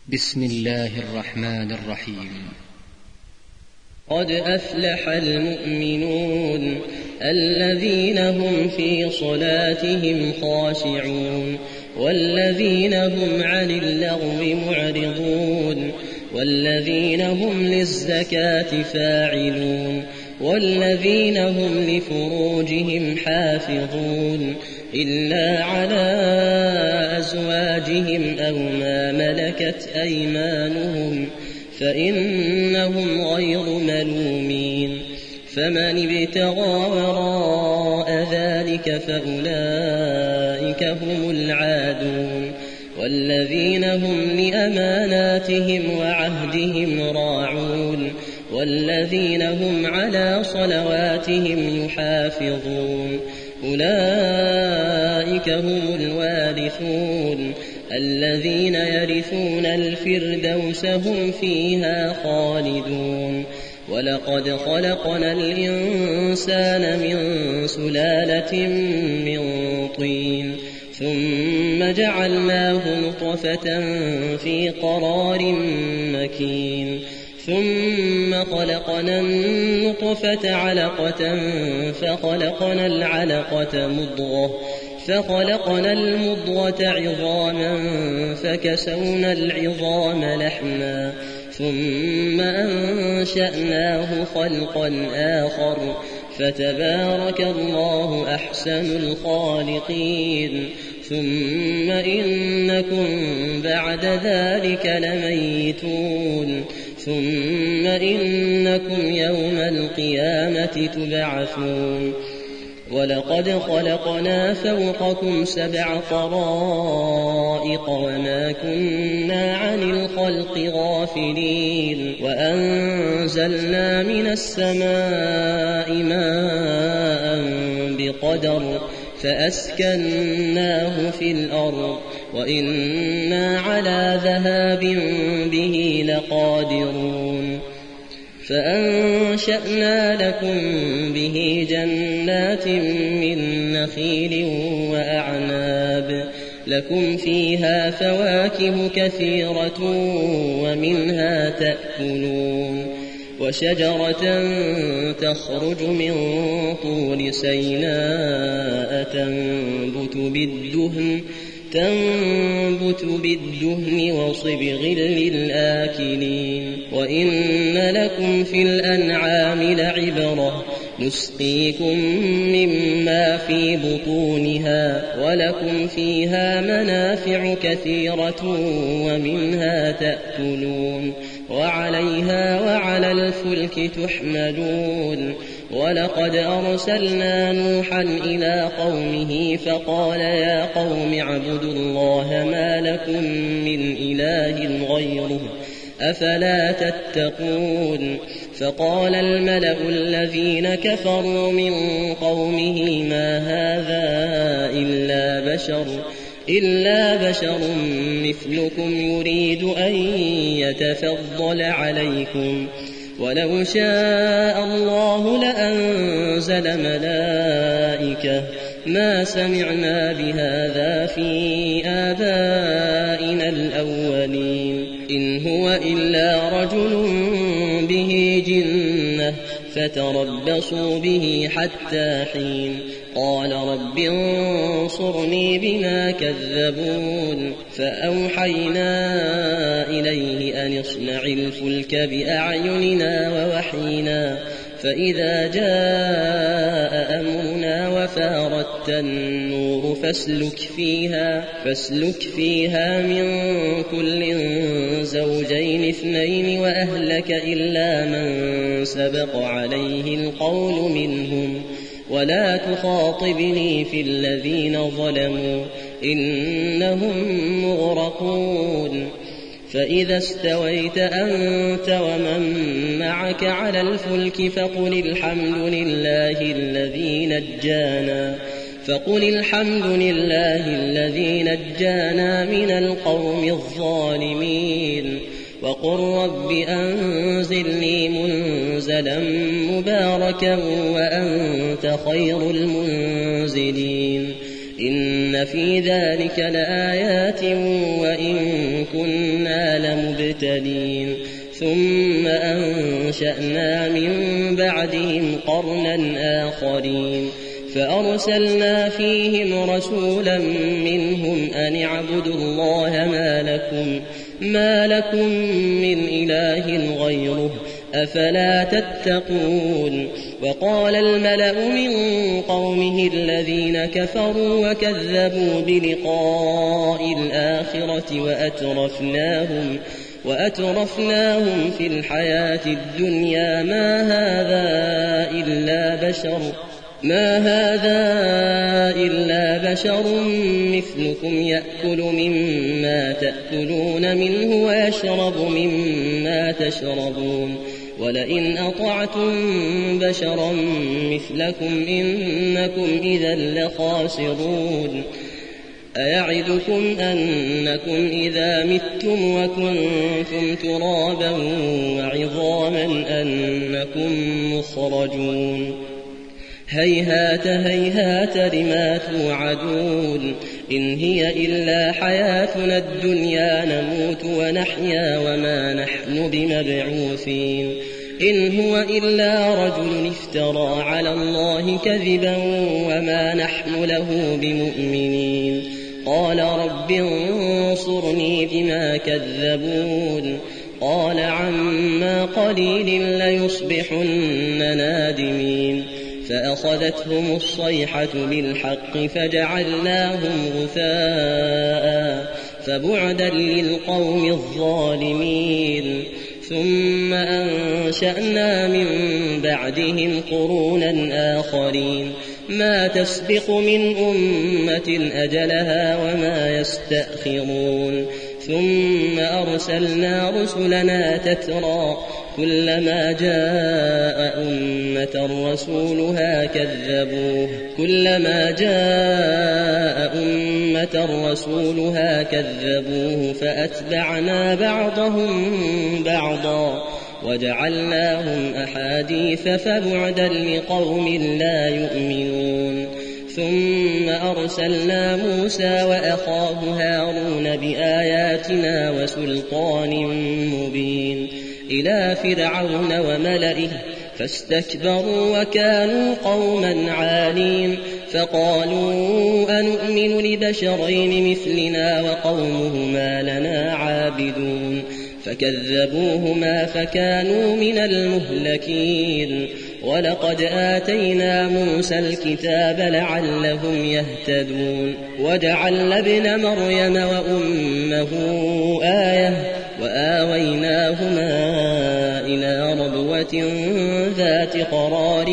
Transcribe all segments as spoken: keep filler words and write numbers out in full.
بسم الله الرحمن الرحيم. قد أفلح المؤمنون الذين هم في صلاتهم خاشعون والذين هم عن اللغو معرضون والذين هم للزكاة فاعلون والذين هم لفروجهم حافظون إلا على أزواجهم أو ما ملكت أيمانهم فإنهم غير ملومين. فمن ابتغى وراء ذلك فأولئك هم العادون والذين هم لأماناتهم وعهدهم راعون والذين هم على صلواتهم يحافظون أولئك هم الوارثون الذين يرثون الفردوس هم فيها خالدون. ولقد خلقنا الإنسان من سلالة من طين ثم جعلناه نطفة في قرار مكين ثم خلقنا النطفة علقة فخلقنا العلقة مضغة فخلقنا المضغة عظاما فكسونا العظام لحما ثم أنشأناه خلقا آخر فتبارك الله أحسن الخالقين. ثم إنكم بعد ذلك لميتون ثم إنكم يوم القيامة تبعثون. ولقد خلقنا فوقكم سبع طرائق وما كنا عن الخلق غافلين وأنزلنا من السماء ماء بقدر فأسكناه في الأرض وإنا على ذهاب به لقادرون. فأنشأنا لكم به جنات من نخيل وأعناب لكم فيها فواكه كثيرة ومنها تأكلون وشجرة تخرج من طول سيناء تنبت بالدهن تنبت بالدهن وصبغ للآكلين. وإن لكم في الأنعام لعبرة نسقيكم مما في بطونها ولكم فيها منافع كثيرة ومنها تأكلون وعليها وعلى الفلك تحملون. ولقد أرسلنا نوحا إلى قومه فقال يا قوم اعبدوا الله ما لكم من إله غيره أفلا تتقون. فقال الملأ الذين كفروا من قومه ما هذا إلا بشر إلا بشر مثلكم يريد أن يتفضل عليكم ولو شاء الله لأنزل ملائكة ما سمعنا بهذا في آبائنا الأولين إن هو إلا رجل به جنة فتربصوا به حتى حين. قال رب انصرني بما كذبون. فأوحينا إليه أن اصنع الفلك بأعيننا ووحينا فإذا جاء أمرنا وفاردت النور فاسلك فيها, فاسلك فيها من كل زوجين اثنين وأهلك إلا من سبق عليه القول منهم ولا تخاطبني في الذين ظلموا إنهم مغرقون. فإذا استويت أنت ومن معك على الفلك فقل الحمد لله الذي نجانا فقل الحمد لله الذي نجانا من القوم الظالمين. وقل رب أنزلني منزلا مباركا وأنت خير المنزلين. إن في ذلك لآيات وإن كنا لمبتلين ثم أنشأنا من بعدهم قرنا آخرين فأرسلنا فيهم رسولا منهم أن اعبدوا الله ما لكم, ما لكم من إله غيره أفلا تتقون. وقال الملأ من قومه الذين كفروا وكذبوا بلقاء الآخرة وأترفناهم, وأترفناهم في الحياة الدنيا ما هذا إلا بشر ما هذا إلا بشر مثلكم يأكل مما تأكلون منه ويشرب مما تشربون ولئن أطعتم بشرا مثلكم إنكم إذا لخاسرون. أيعدكم أنكم إذا متم وكنتم ترابا وعظاما أنكم مخرجون هيهات هيهات لما توعدون إن هي إلا حياتنا الدنيا نموت ونحيا وما نحن بمبعوثين إن هو إلا رجل افترى على الله كذبا وما نحن له بمؤمنين. قال رب انصرني بما كذبون قال عما قليل ليصبحن نادمين فأخذتهم الصيحة بالحق فجعلناهم غثاء فبعدا للقوم الظالمين. ثم أنشأنا من بعدهم قرونا آخرين ما تسبق من أمة أجلها وما يستأخرون ثم أرسلنا رسلنا تترى كلما جاء أمة رسولها كذبوه كلما جاء أمة رسولها كذبوه فأتبعنا بعضهم بعضا وجعلناهم أحاديث فبعدا لقوم لا يؤمنون. ثم أرسلنا موسى وأخاه هارون بآياتنا وسلطان مبين إلى فرعون وملئه فاستكبروا وكانوا قوما عالين فقالوا أنؤمن لبشرين مثلنا وقومهما لنا عابدون فكذبوهما فكانوا من المهلكين. ولقد آتينا موسى الكتاب لعلهم يهتدون وجعلنا ابن مريم وأمه آية وآويناهما إلى ربوة ذات قرار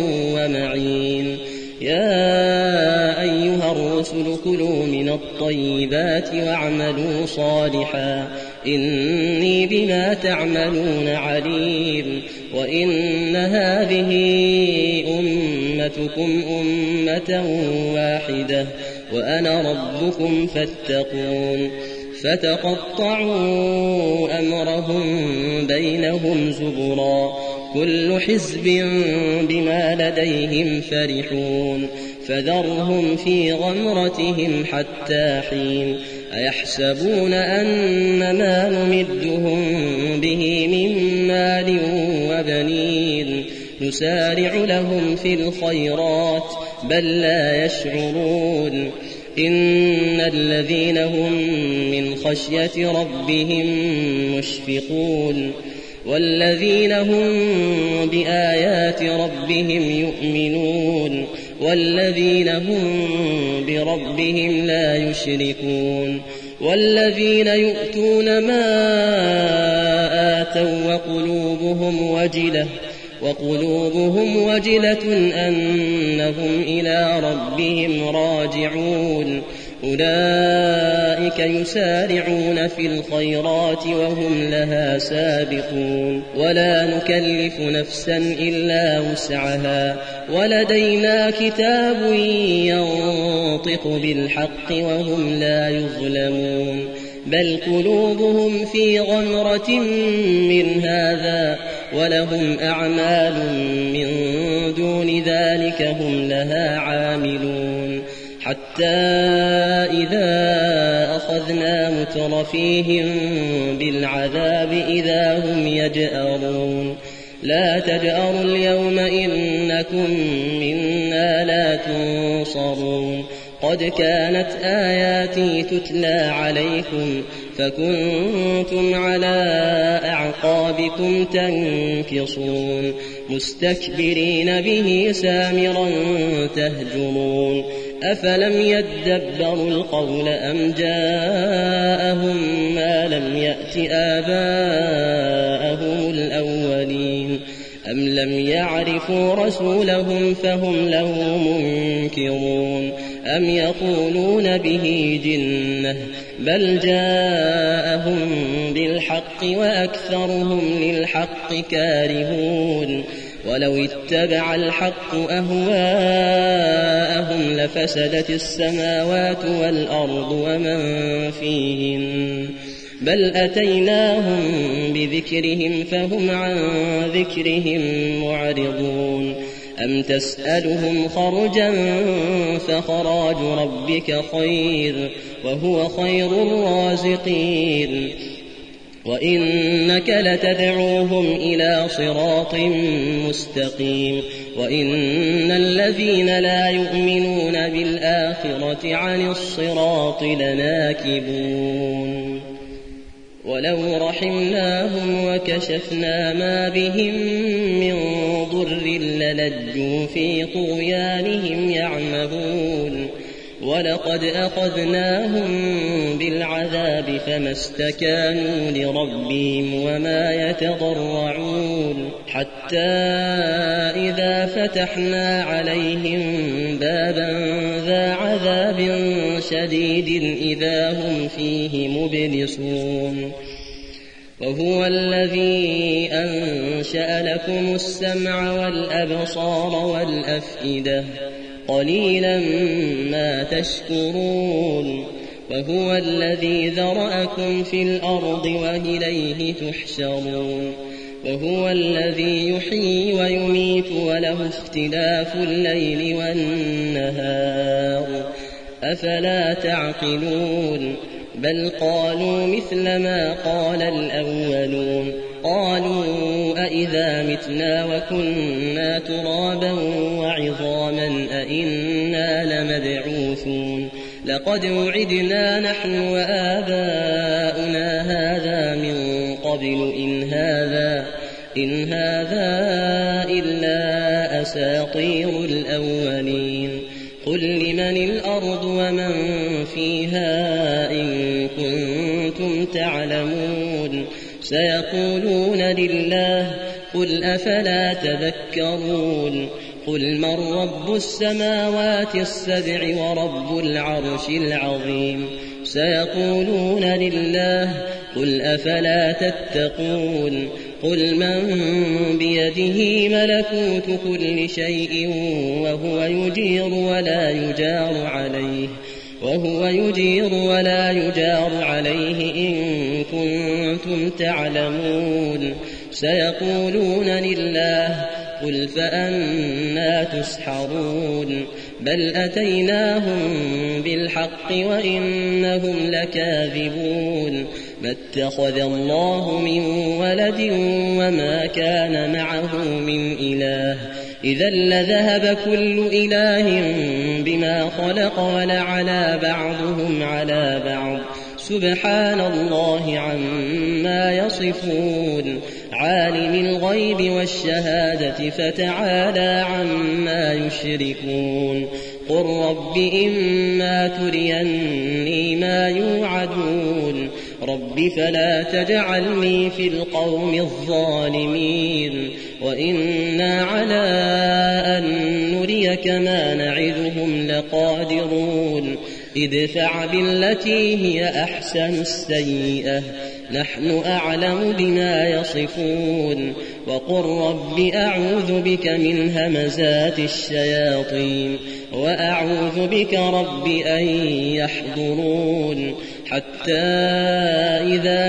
ومعين. يا أيها الرسل كلوا من الطيبات واعملوا صالحا إني بما تعملون عليم. وإن هذه أمتكم أمة واحدة وأنا ربكم فاتقون. فتقطعوا أمرهم بينهم زبرا كل حزب بما لديهم فرحون فذرهم في غمرتهم حتى حين. أيحسبون أن ما نمدهم به من مال وبنين نسارع لهم في الخيرات بل لا يشعرون. إن الذين هم من خشية ربهم مشفقون والذين هم بآيات ربهم يؤمنون والذين هم بربهم لا يشركون والذين يؤتون ما آتوا وقلوبهم وجلة وقلوبهم وجلة أنهم إلى ربهم راجعون أولئك يسارعون في الخيرات وهم لها سابقون. ولا نكلف نفسا إلا وسعها ولدينا كتاب ينطق بالحق وهم لا يظلمون بل قلوبهم في غمرة من هذا ولهم أعمال من دون ذلك هم لها عاملون حتى إذا أخذنا مترفيهم بالعذاب إذا هم يجأرون لا تجأروا اليوم إنكم منا لا تنصرون قد كانت آياتي تتلى عليكم فكنتم على أعقابكم تنكصون مستكبرين به سامرا تهجرون أفلم يدبروا القول أم جاءهم ما لم يأت آباءهم الأولين أم لم يعرفوا رسولهم فهم له منكرون أم يقولون به جنة بل جاءهم بالحق وأكثرهم للحق كارهون ولو اتبع الحق أهواءهم لفسدت السماوات والأرض ومن فيهن بل أتيناهم بذكرهم فهم عن ذكرهم معرضون أم تسألهم خرجا فخراج ربك خير وهو خير الرازقين وإنك لتدعوهم إلى صراط مستقيم وإن الذين لا يؤمنون بالآخرة عن الصراط لناكبون ولو رحمناهم وكشفنا ما بهم من ضر للجوا في طغيانهم يعمهون ولقد أخذناهم بالعذاب فما استكانوا لربهم وما يتضرعون حتى إذا فتحنا عليهم بابا ذا عذاب شديد إذا هم فيه مبلسون وهو الذي أنشأ لكم السمع والأبصار والأفئدة قليلا ما تشكرون وهو الذي ذرأكم في الأرض وإليه تحشرون وهو الذي يحيي ويميت وله اختلاف الليل والنهار أفلا تعقلون بل قالوا مثل ما قال الأولون قالوا أئذا متنا وكنا ترابا وعظاما أئنا لمبعوثون لقد وعدنا نحن وآباؤنا هذا من قبل إن هذا إن هذا إلا أساطير الأولين قل لمن الأرض ومن فيها إن كنتم تعلمون سيقولون لله قل أفلا تذكرون قل من رب السماوات السبع ورب العرش العظيم سيقولون لله قل أفلا تتقون قل من بيده ملكوت كل شيء وهو يجير ولا يجار عليه وهو يجير ولا يجار عليه إن كنتم تعلمون سيقولون لله قل فأنى تسحرون بل أتيناهم بالحق وإنهم لكاذبون ما اتخذ الله من ولد وما كان معه من إله إذا لذهب كل إله بما خلق ولعلى بعضهم على بعض سبحان الله عما يصفون عالم الغيب والشهادة فتعالى عما يشركون قل رب إما تريني ما يوعدون رب فلا تجعلني في القوم الظالمين وإنا على أن نريك ما نعدهم لقادرون ادفع بالتي هي أحسن السيئة نحن أعلم بما يصفون وقل رب أعوذ بك من همزات الشياطين وأعوذ بك رب أن يحضرون حتى إذا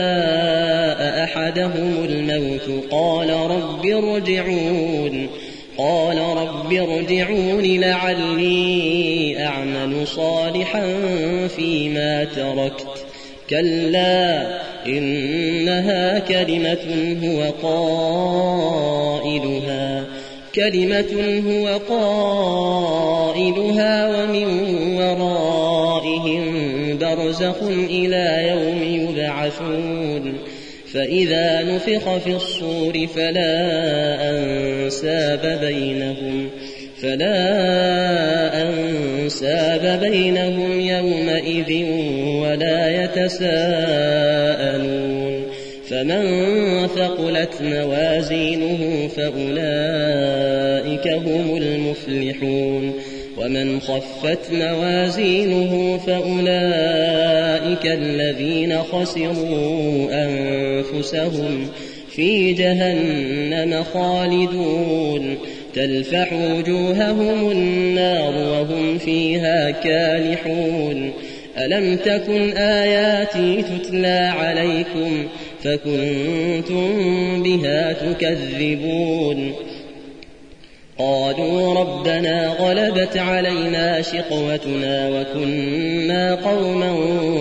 جاء أحدهم الموت قال رب ارجعون قال رب ارجعون لعلي أعمل صالحا فيما تركت كلا إنها كلمة هو قائلها كلمة هو قائلها ومن ورائهم برزخ إلى يوم يبعثون فإذا نفخ في الصور فلا أنساب بينهم فلا أنساب بينهم يومئذ ولا يتساءلون فمن ثقلت موازينه فأولئك هم المفلحون ومن خفت موازينه فأولئك الذين خسروا أنفسهم في جهنم خالدون تلفح وجوههم النار وهم فيها كالحون ألم تكن آياتي تتلى عليكم فكنتم بها تكذبون قالوا ربنا غلبت علينا شقوتنا وكنا قوما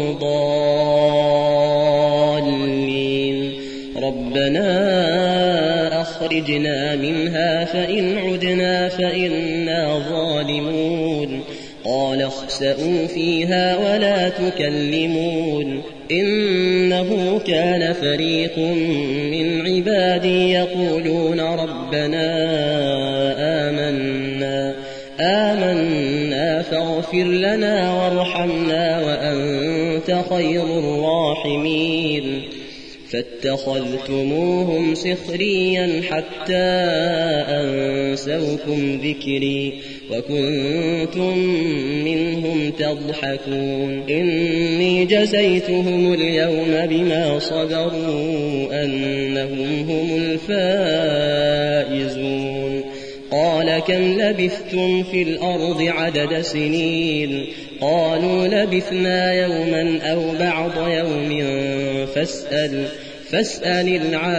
ضالين ربنا أخرجنا منها فإن عدنا فإنا ظالمون قال اخسئوا فيها ولا تكلمون إنه كان فريق من عبادي يقولون ربنا آمنا آمنا فاغفر لنا وارحمنا وأنت خير الراحمين فاتخذتموهم سخريا حتى أنسوكم ذكري وكنتم منهم تضحكون إني جزيتهم اليوم بما صبروا أنهم هم الفائزون قال كم لبثتم في الأرض عدد سنين قالوا لبثنا يوما أو بعض يوم فاسأل فاسأل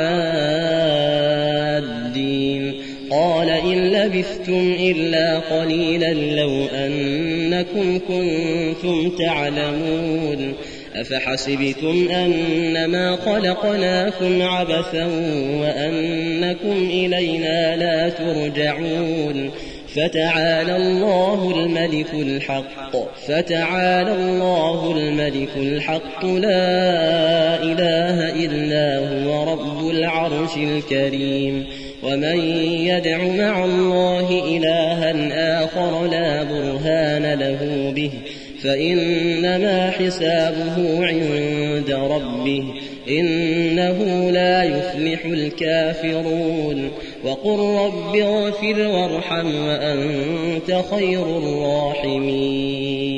العادين قال إن لبثتم إلا قليلا لو أنكم كنتم تعلمون أفحسبتم أنما خلقناكم عبثا وأنكم إلينا لا ترجعون فتعالى الله الملك الحق فتعالى الله الملك الحق لا إله إلا هو رب العرش الكريم ومن يدع مع الله إلها آخر لا برهان له به فإنما حسابه عند ربه إنه لا يفلح الكافرون وقل رب اغفر وارحم وأنت خير الراحمين